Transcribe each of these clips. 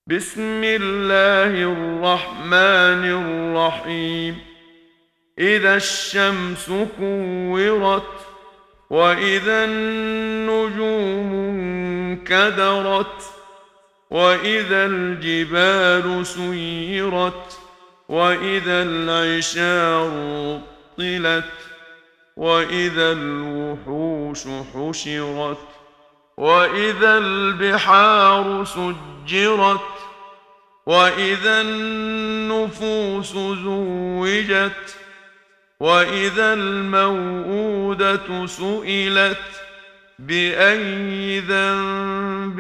بسم الله الرحمن الرحيم. إذا الشمس كورت وإذا النجوم انكدرت وإذا الجبال سيرت وإذا العشار عطلت وإذا الوحوش حشرت وإذا البحار سجرت وإذا النفوس زوجت وإذا الموءودة سئلت بأي ذنب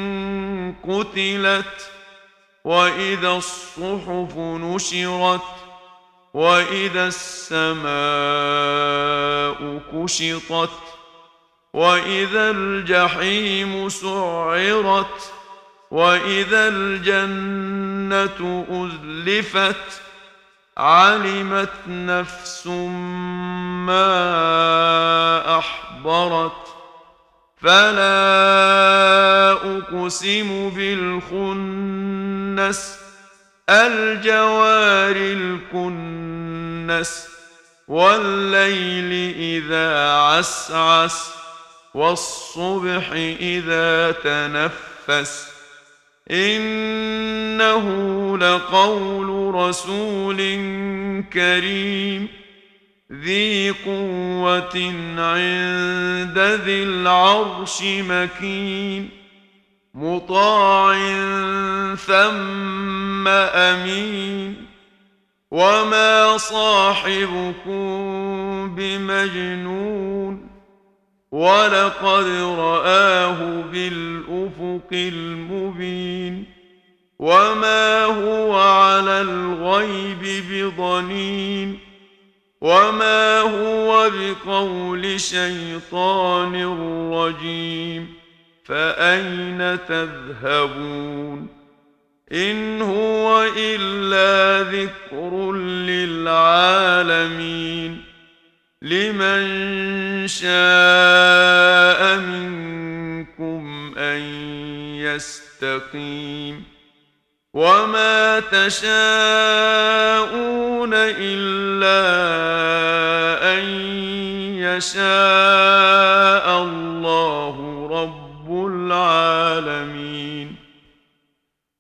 قتلت وإذا الصحف نشرت وإذا السماء كشطت وإذا الجحيم سعرت وإذا الجنة أزلفت علمت نفس ما أحضرت فلا أقسم بالخنس الجوار الكنس والليل إذا عسعس والصبح إذا تنفس إنه لقول رسول كريم ذي قوة عند ذي العرش مكين مطاع ثم أمين وما صاحبكم بمجنون ولقد رآه بالأفق المبين وما هو على الغيب بضنين وما هو بقول شيطان رجيم فأين تذهبون إن هو إلا ذكر للعالمين لمن شاء منكم أن يستقيم وما تشاءون إلا أن يشاء